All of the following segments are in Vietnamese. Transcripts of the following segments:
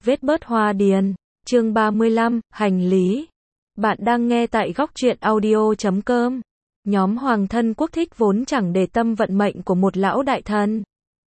Vết bớt hoa điền, chương 35, hành lý. Bạn đang nghe tại góc truyện audio.com. Nhóm hoàng thân quốc thích vốn chẳng để tâm vận mệnh của một lão đại thần.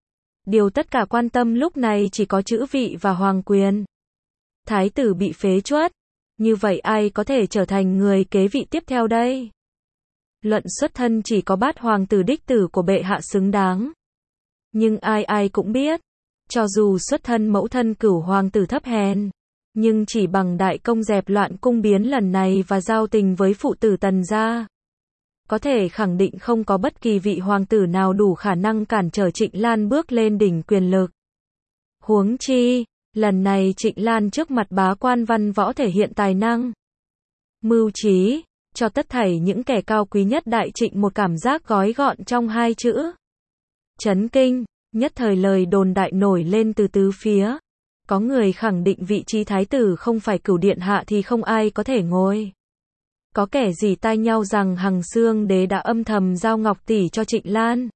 Điều tất cả quan tâm lúc này chỉ có chữ vị và hoàng quyền. Thái tử bị phế truất, như vậy ai có thể trở thành người kế vị tiếp theo đây? Luận xuất thân chỉ có Bát hoàng tử đích tử của bệ hạ xứng đáng. Nhưng ai cũng biết, cho dù xuất thân mẫu thân Cửu hoàng tử thấp hèn, nhưng chỉ bằng đại công dẹp loạn cung biến lần này và giao tình với phụ tử Tần gia, có thể khẳng định không có bất kỳ vị hoàng tử nào đủ khả năng cản trở Trịnh Lan bước lên đỉnh quyền lực. Huống chi, lần này Trịnh Lan trước mặt bá quan văn võ thể hiện tài năng, mưu trí, cho tất thảy những kẻ cao quý nhất đại Trịnh một cảm giác gói gọn trong hai chữ: chấn kinh. Nhất thời lời đồn đại nổi lên từ tứ phía. Có người khẳng định vị trí thái tử không phải Cửu điện hạ thì không ai có thể ngôi. Có kẻ rỉ tai nhau rằng Hằng Xương đế đã âm thầm giao ngọc tỷ cho Trịnh Lan.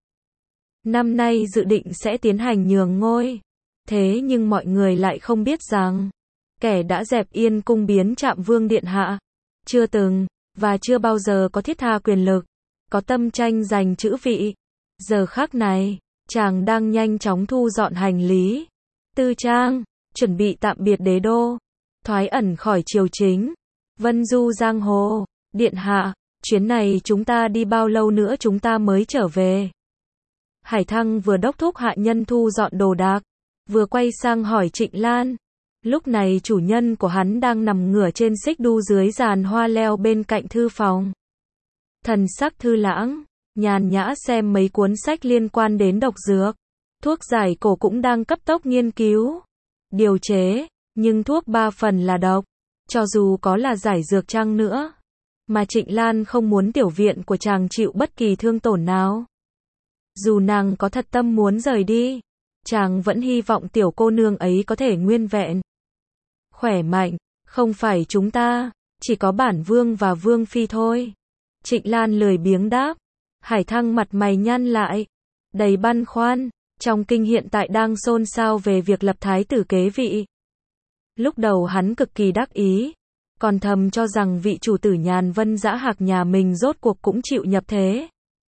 Năm nay dự định sẽ tiến hành nhường ngôi. Thế nhưng mọi người lại không biết rằng, kẻ đã dẹp yên cung biến Trạm Vương điện hạ, chưa từng, và chưa bao giờ có thiết tha quyền lực, có tâm tranh giành chữ vị. Giờ khắc này, chàng đang nhanh chóng thu dọn hành lý, tư trang, chuẩn bị tạm biệt đế đô, thoái ẩn khỏi triều chính, vân du giang hồ. Điện hạ, chuyến này chúng ta đi bao lâu nữa chúng ta mới trở về? Hải Thăng vừa đốc thúc hạ nhân thu dọn đồ đạc, vừa quay sang hỏi Trịnh Lan. Lúc này chủ nhân của hắn đang nằm ngửa trên xích đu dưới giàn hoa leo bên cạnh thư phòng. Thần sắc thư lãng, nhàn nhã xem mấy cuốn sách liên quan đến độc dược, thuốc giải cổ cũng đang cấp tốc nghiên cứu, điều chế, nhưng thuốc 3 phần là độc, cho dù có là giải dược chăng nữa, mà Trịnh Lan không muốn tiểu viện của chàng chịu bất kỳ thương tổn nào. Dù nàng có thật tâm muốn rời đi, chàng vẫn hy vọng tiểu cô nương ấy có thể nguyên vẹn, khỏe mạnh, không phải chúng ta, chỉ có bản vương và vương phi thôi. Trịnh Lan lười biếng đáp. Hải Thăng mặt mày nhăn lại, đầy băn khoăn, trong kinh hiện tại đang xôn xao về việc lập thái tử kế vị. Lúc đầu hắn cực kỳ đắc ý, còn thầm cho rằng vị chủ tử Nhàn Vân Dã Hạc nhà mình rốt cuộc cũng chịu nhập thế.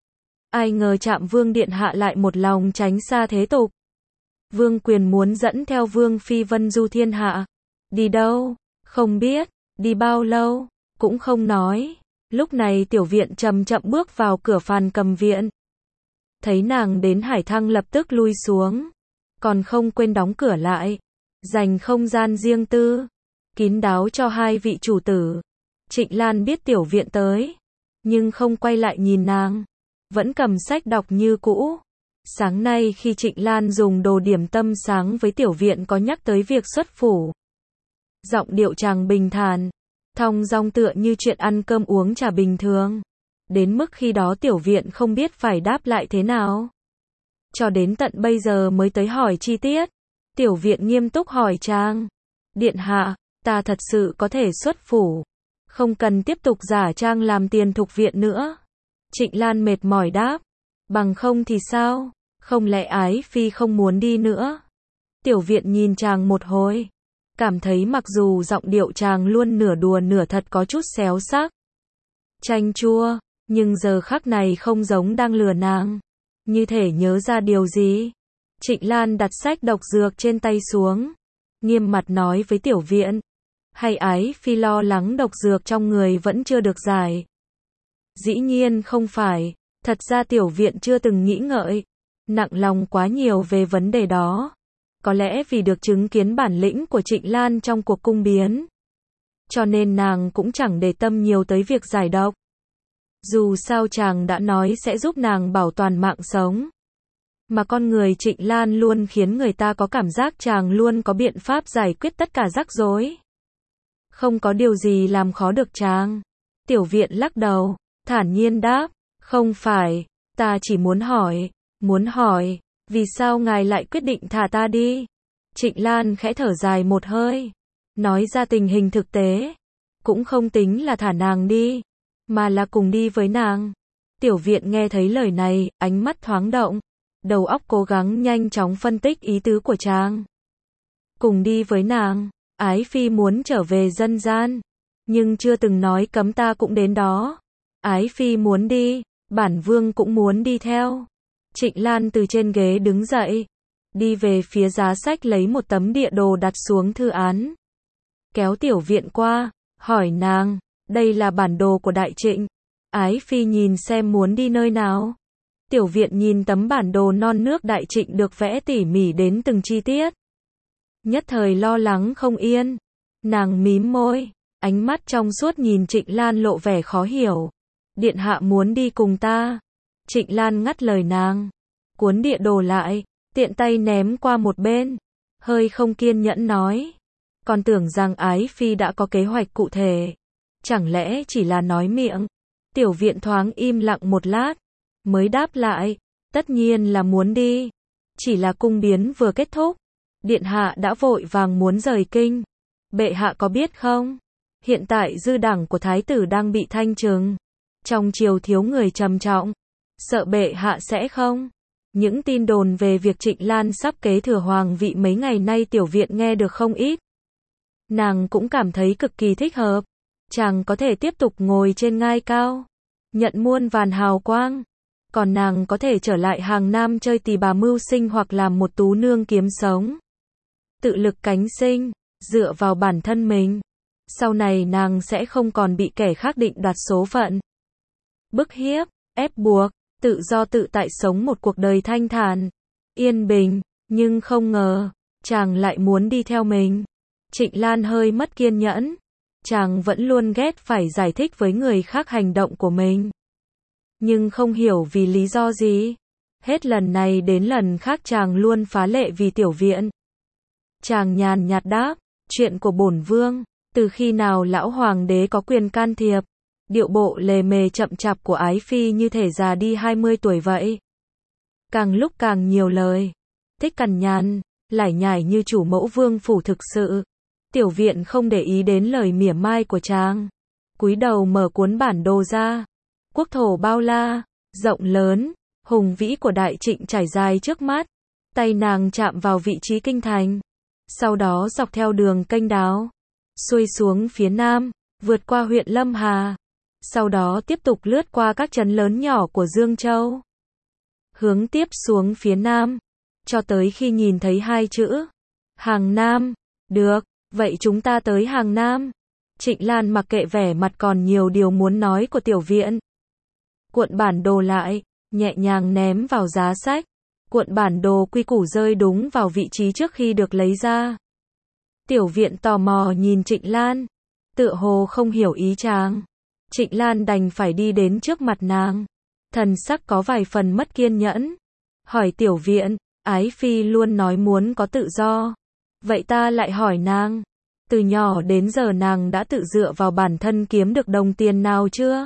Ai ngờ Trạm Vương điện hạ lại một lòng tránh xa thế tục. Vương quyền muốn dẫn theo vương phi vân du thiên hạ. Đi đâu? Không biết. Đi bao lâu? Cũng không nói. Lúc này tiểu viện chậm chậm bước vào cửa Phàn Cầm viện. Thấy nàng đến, Hải Thăng lập tức lui xuống, còn không quên đóng cửa lại, dành không gian riêng tư, kín đáo cho hai vị chủ tử. Trịnh Lan biết tiểu viện tới, nhưng không quay lại nhìn nàng, vẫn cầm sách đọc như cũ. Sáng nay khi Trịnh Lan dùng đồ điểm tâm sáng với tiểu viện có nhắc tới việc xuất phủ. Giọng điệu chàng bình thản, thong dong tựa như chuyện ăn cơm uống trà bình thường. Đến mức khi đó tiểu viện không biết phải đáp lại thế nào. Cho đến tận bây giờ mới tới hỏi chi tiết. Tiểu viện nghiêm túc hỏi chàng. Điện hạ, ta thật sự có thể xuất phủ, không cần tiếp tục giả trang làm tiền thục viện nữa. Trịnh Lan mệt mỏi đáp. Bằng không thì sao? Không lẽ ái phi không muốn đi nữa? Tiểu viện nhìn chàng một hồi, cảm thấy mặc dù giọng điệu chàng luôn nửa đùa nửa thật có chút xéo xác, chanh chua, nhưng giờ khắc này không giống đang lừa nàng. Như thể nhớ ra điều gì, Trịnh Lan đặt sách độc dược trên tay xuống, nghiêm mặt nói với tiểu viện. Hay ái phi lo lắng độc dược trong người vẫn chưa được giải? Dĩ nhiên không phải. Thật ra tiểu viện chưa từng nghĩ ngợi, nặng lòng quá nhiều về vấn đề đó. Có lẽ vì được chứng kiến bản lĩnh của Trịnh Lan trong cuộc cung biến, cho nên nàng cũng chẳng để tâm nhiều tới việc giải độc. Dù sao chàng đã nói sẽ giúp nàng bảo toàn mạng sống. Mà con người Trịnh Lan luôn khiến người ta có cảm giác chàng luôn có biện pháp giải quyết tất cả rắc rối. Không có điều gì làm khó được chàng. Tiểu viện lắc đầu, thản nhiên đáp. Không phải, ta chỉ muốn hỏi, vì sao ngài lại quyết định thả ta đi? Trịnh Lan khẽ thở dài một hơi, nói ra tình hình thực tế. Cũng không tính là thả nàng đi, mà là cùng đi với nàng. Tiểu viện nghe thấy lời này, ánh mắt thoáng động, đầu óc cố gắng nhanh chóng phân tích ý tứ của chàng. cùng đi với nàng. Ái phi muốn trở về dân gian, nhưng chưa từng nói cấm ta cũng đến đó. Ái phi muốn đi, bản vương cũng muốn đi theo. Trịnh Lan từ trên ghế đứng dậy, đi về phía giá sách lấy một tấm địa đồ đặt xuống thư án. Kéo Tiểu Viện qua, hỏi nàng, đây là bản đồ của Đại Trịnh. Ái phi nhìn xem muốn đi nơi nào. Tiểu Viện nhìn tấm bản đồ non nước Đại Trịnh được vẽ tỉ mỉ đến từng chi tiết. Nhất thời lo lắng không yên. Nàng mím môi, ánh mắt trong suốt nhìn Trịnh Lan lộ vẻ khó hiểu. Điện hạ muốn đi cùng ta. Trịnh Lan ngắt lời nàng, cuốn địa đồ lại, tiện tay ném qua một bên, hơi không kiên nhẫn nói. Còn tưởng rằng Ái phi đã có kế hoạch cụ thể. Chẳng lẽ chỉ là nói miệng? Tiểu Viện thoáng im lặng một lát, mới đáp lại, tất nhiên là muốn đi. Chỉ là cung biến vừa kết thúc, điện hạ đã vội vàng muốn rời kinh. Bệ hạ có biết không? Hiện tại dư đảng của thái tử đang bị thanh trừng. Trong triều thiếu người trầm trọng. Sợ bệ hạ sẽ không? Những tin đồn về việc Trịnh Lan sắp kế thừa hoàng vị mấy ngày nay Tiểu Viện nghe được không ít. Nàng cũng cảm thấy cực kỳ thích hợp. Chàng có thể tiếp tục ngồi trên ngai cao, nhận muôn vàn hào quang. Còn nàng có thể trở lại Hàng Nam chơi tỳ bà mưu sinh hoặc làm một tú nương kiếm sống. Tự lực cánh sinh, dựa vào bản thân mình. Sau này nàng sẽ không còn bị kẻ khác định đoạt số phận. Bức hiếp, ép buộc, tự do tự tại sống một cuộc đời thanh thản, yên bình, nhưng không ngờ, chàng lại muốn đi theo mình. Trịnh Lan hơi mất kiên nhẫn. Chàng vẫn luôn ghét phải giải thích với người khác hành động của mình. Nhưng không hiểu vì lý do gì. Hết lần này đến lần khác chàng luôn phá lệ vì Tiểu Viện. Chàng nhàn nhạt đáp, chuyện của bổn vương, từ khi nào lão hoàng đế có quyền can thiệp? Điệu bộ lề mề chậm chạp của Ái phi như thể già đi 20 tuổi vậy. Càng lúc càng nhiều lời, thích cằn nhằn, lải nhải như chủ mẫu vương phủ thực sự. Tiểu Viện không để ý đến lời mỉa mai của chàng. Cúi đầu mở cuốn bản đồ ra. Quốc thổ bao la, rộng lớn, hùng vĩ của Đại Trịnh trải dài trước mắt. Tay nàng chạm vào vị trí kinh thành. Sau đó dọc theo đường kênh đáo, xuôi xuống phía nam, vượt qua huyện Lâm Hà. Sau đó tiếp tục lướt qua các trấn lớn nhỏ của Dương Châu. Hướng tiếp xuống phía nam, cho tới khi nhìn thấy hai chữ Hàng Nam. Được, vậy chúng ta tới Hàng Nam. Trịnh Lan mặc kệ vẻ mặt còn nhiều điều muốn nói của Tiểu Viện. Cuộn bản đồ lại, nhẹ nhàng ném vào giá sách. Cuộn bản đồ quy củ rơi đúng vào vị trí trước khi được lấy ra. Tiểu Viện tò mò nhìn Trịnh Lan, tựa hồ không hiểu ý chàng. Trịnh Lan đành phải đi đến trước mặt nàng. Thần sắc có vài phần mất kiên nhẫn. Hỏi Tiểu Viện, Ái phi luôn nói muốn có tự do. Vậy ta lại hỏi nàng, từ nhỏ đến giờ nàng đã tự dựa vào bản thân kiếm được đồng tiền nào chưa?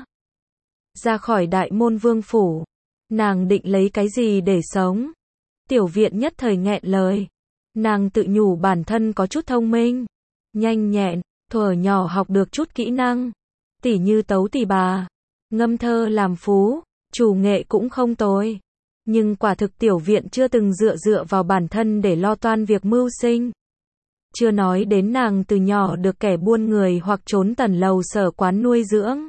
Ra khỏi Đại Môn Vương phủ, nàng định lấy cái gì để sống? Tiểu Viện nhất thời nghẹn lời. Nàng tự nhủ bản thân có chút thông minh, nhanh nhẹn, thuở nhỏ học được chút kỹ năng, tỉ như tấu tỳ bà, ngâm thơ làm phú, chủ nghệ cũng không tồi. Nhưng quả thực Tiểu Viện chưa từng dựa vào bản thân để lo toan việc mưu sinh. Chưa nói đến nàng từ nhỏ được kẻ buôn người hoặc trốn tần lầu sở quán nuôi dưỡng.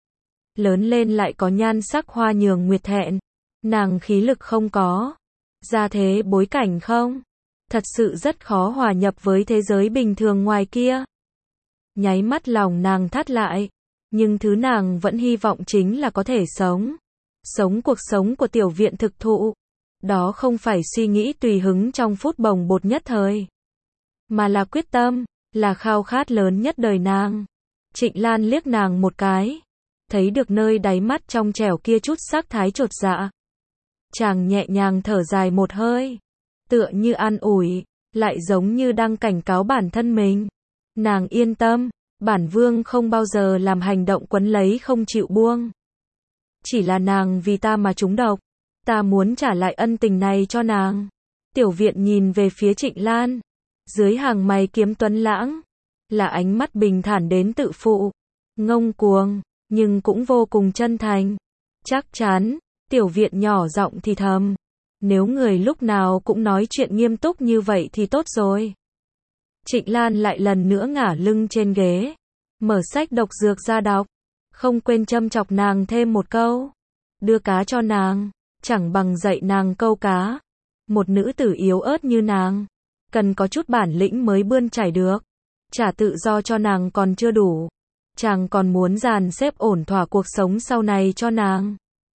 Lớn lên lại có nhan sắc hoa nhường nguyệt thẹn. Nàng khí lực không có, gia thế bối cảnh không. Thật sự rất khó hòa nhập với thế giới bình thường ngoài kia. Nháy mắt lòng nàng thắt lại. Nhưng thứ nàng vẫn hy vọng chính là có thể sống. Sống cuộc sống của Tiểu Viện thực thụ. Đó không phải suy nghĩ tùy hứng trong phút bồng bột nhất thời, mà là quyết tâm, là khao khát lớn nhất đời nàng. Trịnh Lan liếc nàng một cái, thấy được nơi đáy mắt trong trẻo kia chút sắc thái chột dạ. Chàng nhẹ nhàng thở dài một hơi, tựa như an ủi, lại giống như đang cảnh cáo bản thân mình. Nàng yên tâm, bản vương không bao giờ làm hành động quấn lấy không chịu buông. Chỉ là nàng vì ta mà trúng độc, ta muốn trả lại ân tình này cho nàng. Tiểu Viện nhìn về phía Trịnh Lan, dưới hàng mày kiếm tuấn lãng, là ánh mắt bình thản đến tự phụ, ngông cuồng, nhưng cũng vô cùng chân thành. Chắc chắn, Tiểu Viện nhỏ giọng thì thầm, nếu người lúc nào cũng nói chuyện nghiêm túc như vậy thì tốt rồi. Trịnh Lan lại lần nữa ngả lưng trên ghế, mở sách độc dược ra đọc, không quên châm chọc nàng thêm một câu. Đưa cá cho nàng, chẳng bằng dạy nàng câu cá. Một nữ tử yếu ớt như nàng, cần có chút bản lĩnh mới bươn chải được. Trả tự do cho nàng còn chưa đủ, chàng còn muốn dàn xếp ổn thỏa cuộc sống sau này cho nàng.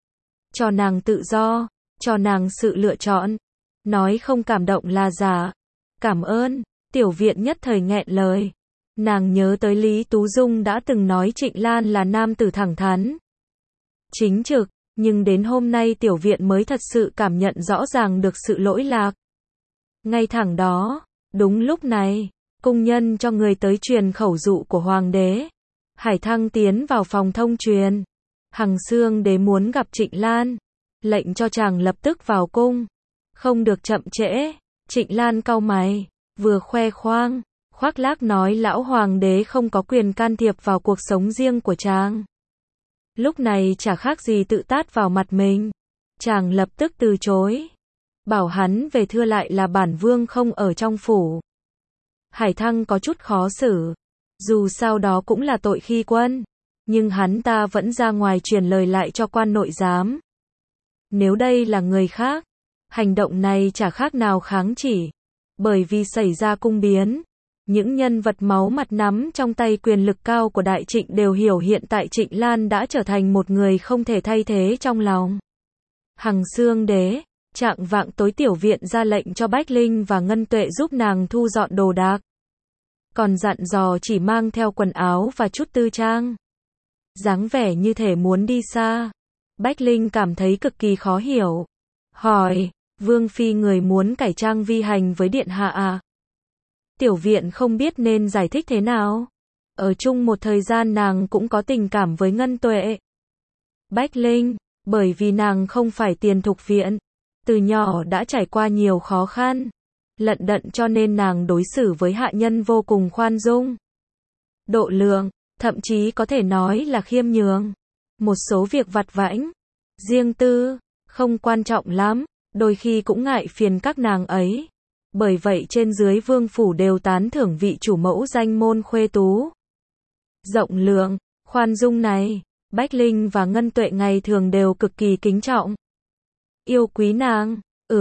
Cho nàng tự do, cho nàng sự lựa chọn. Nói không cảm động là giả. Cảm ơn. Tiểu Viện nhất thời nghẹn lời. Nàng nhớ tới Lý Tú Dung đã từng nói Trịnh Lan là nam tử thẳng thắn, chính trực, nhưng đến hôm nay Tiểu Viện mới thật sự cảm nhận rõ ràng được sự lỗi lạc. Ngay thẳng đó, đúng lúc này, cung nhân cho người tới truyền khẩu dụ của hoàng đế. Hải Thăng tiến vào phòng thông truyền. Hằng Xương đế muốn gặp Trịnh Lan, lệnh cho chàng lập tức vào cung, không được chậm trễ. Trịnh Lan cau mày, vừa khoe khoang, khoác lác nói lão hoàng đế không có quyền can thiệp vào cuộc sống riêng của chàng. Lúc này chả khác gì tự tát vào mặt mình. Chàng lập tức từ chối, bảo hắn về thưa lại là bản vương không ở trong phủ. Hải Thăng có chút khó xử, dù sao đó cũng là tội khi quân, nhưng hắn ta vẫn ra ngoài truyền lời lại cho quan nội giám. Nếu đây là người khác, hành động này chả khác nào kháng chỉ, bởi vì xảy ra cung biến. Những nhân vật máu mặt nắm trong tay quyền lực cao của Đại Trịnh đều hiểu hiện tại Trịnh Lan đã trở thành một người không thể thay thế trong lòng. Hằng Xương đế, trạng vạng tối Tiểu Viện ra lệnh cho Bách Linh và Ngân Tuệ giúp nàng thu dọn đồ đạc. Còn dặn dò chỉ mang theo quần áo và chút tư trang. Dáng vẻ như thể muốn đi xa. Bách Linh cảm thấy cực kỳ khó hiểu. Hỏi, Vương Phi người muốn cải trang vi hành với Điện Hạ à? Tiểu Viện không biết nên giải thích thế nào. Ở chung một thời gian nàng cũng có tình cảm với Ngân Tuệ. Bách Linh, bởi vì nàng không phải Tiền Thục Viện, từ nhỏ đã trải qua nhiều khó khăn, lận đận cho nên nàng đối xử với hạ nhân vô cùng khoan dung, độ lượng, thậm chí có thể nói là khiêm nhường. Một số việc vặt vãnh, riêng tư, không quan trọng lắm, đôi khi cũng ngại phiền các nàng ấy. Bởi vậy trên dưới vương phủ đều tán thưởng vị chủ mẫu danh môn khuê tú. Rộng lượng, khoan dung này, Bách Linh và Ngân Tuệ ngày thường đều cực kỳ kính trọng. Yêu quý nàng,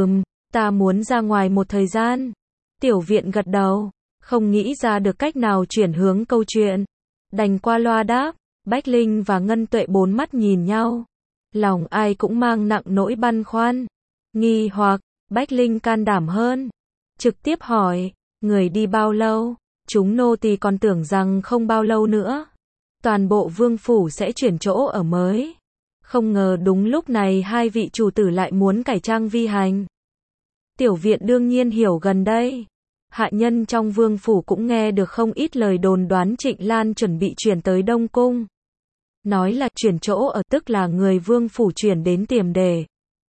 ta muốn ra ngoài một thời gian. Tiểu Viện gật đầu, không nghĩ ra được cách nào chuyển hướng câu chuyện. Đành qua loa đáp, Bách Linh và Ngân Tuệ bốn mắt nhìn nhau. Lòng ai cũng mang nặng nỗi băn khoăn, nghi hoặc. Bách Linh can đảm hơn, trực tiếp hỏi, người đi bao lâu? Chúng nô tỳ còn tưởng rằng không bao lâu nữa, toàn bộ vương phủ sẽ chuyển chỗ ở mới. Không ngờ đúng lúc này hai vị chủ tử lại muốn cải trang vi hành. Tiểu Viện đương nhiên hiểu gần đây. Hạ nhân trong vương phủ cũng nghe được không ít lời đồn đoán Trịnh Lan chuẩn bị chuyển tới Đông Cung. Nói là chuyển chỗ ở tức là người vương phủ chuyển đến Tiềm Đề.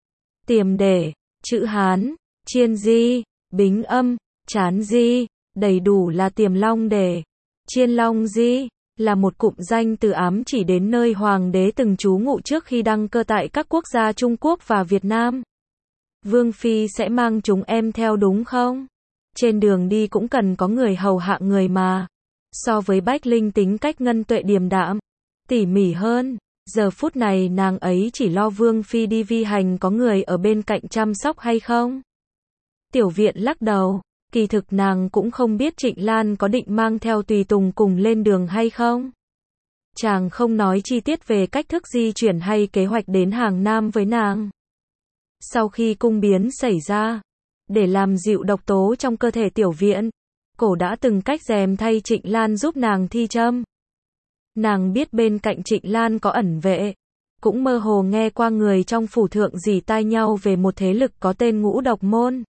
Tiềm Đề, chữ Hán, Chiên Di, Bính Âm, Chán Di, đầy đủ là Tiềm Long Đề. Chiên Long Di là một cụm danh từ ám chỉ đến nơi hoàng đế từng trú ngụ trước khi đăng cơ tại các quốc gia Trung Quốc và Việt Nam. Vương Phi sẽ mang chúng em theo đúng không? Trên đường đi cũng cần có người hầu hạ người mà. So với Bách Linh tính cách Ngân Tuệ điềm đạm, tỉ mỉ hơn. Giờ phút này nàng ấy chỉ lo Vương Phi đi vi hành có người ở bên cạnh chăm sóc hay không. Tiểu Viện lắc đầu, kỳ thực nàng cũng không biết Trịnh Lan có định mang theo tùy tùng cùng lên đường hay không. Chàng không nói chi tiết về cách thức di chuyển hay kế hoạch đến Hàng Nam với nàng. Sau khi cung biến xảy ra, để làm dịu độc tố trong cơ thể Tiểu Viện, cổ đã từng cách rèm thay Trịnh Lan giúp nàng thi châm. Nàng biết bên cạnh Trịnh Lan có ẩn vệ, cũng mơ hồ nghe qua người trong phủ thượng rỉ tai nhau về một thế lực có tên Ngũ Độc Môn.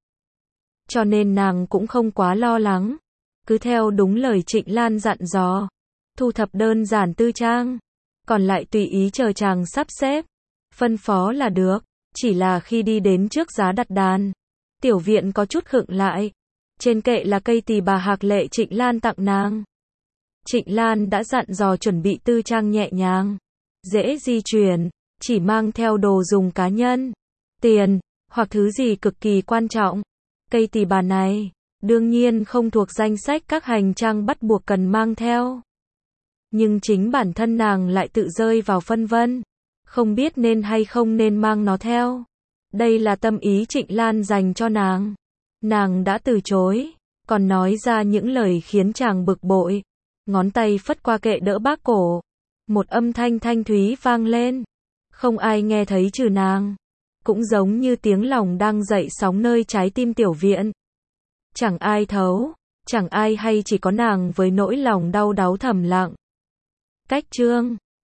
Cho nên nàng cũng không quá lo lắng, cứ theo đúng lời Trịnh Lan dặn dò, thu thập đơn giản tư trang, còn lại tùy ý chờ chàng sắp xếp, phân phó là được. Chỉ là khi đi đến trước giá đặt đàn, Tiểu Viện có chút khựng lại. Trên kệ là cây tỳ bà hạc lệ Trịnh Lan tặng nàng. Trịnh Lan đã dặn dò chuẩn bị tư trang nhẹ nhàng, dễ di chuyển, chỉ mang theo đồ dùng cá nhân, tiền, hoặc thứ gì cực kỳ quan trọng. Cây tỳ bà này, đương nhiên không thuộc danh sách các hành trang bắt buộc cần mang theo. Nhưng chính bản thân nàng lại tự rơi vào phân vân, không biết nên hay không nên mang nó theo. Đây là tâm ý Trịnh Lan dành cho nàng. Nàng đã từ chối, còn nói ra những lời khiến chàng bực bội. Ngón tay phất qua kệ đỡ bác cổ. Một âm thanh thanh thúy vang lên. Không ai nghe thấy trừ nàng. Cũng giống như tiếng lòng đang dậy sóng nơi trái tim Tiểu Viện. Chẳng ai thấu, chẳng ai hay, chỉ có nàng với nỗi lòng đau đáu thầm lặng. Cách chương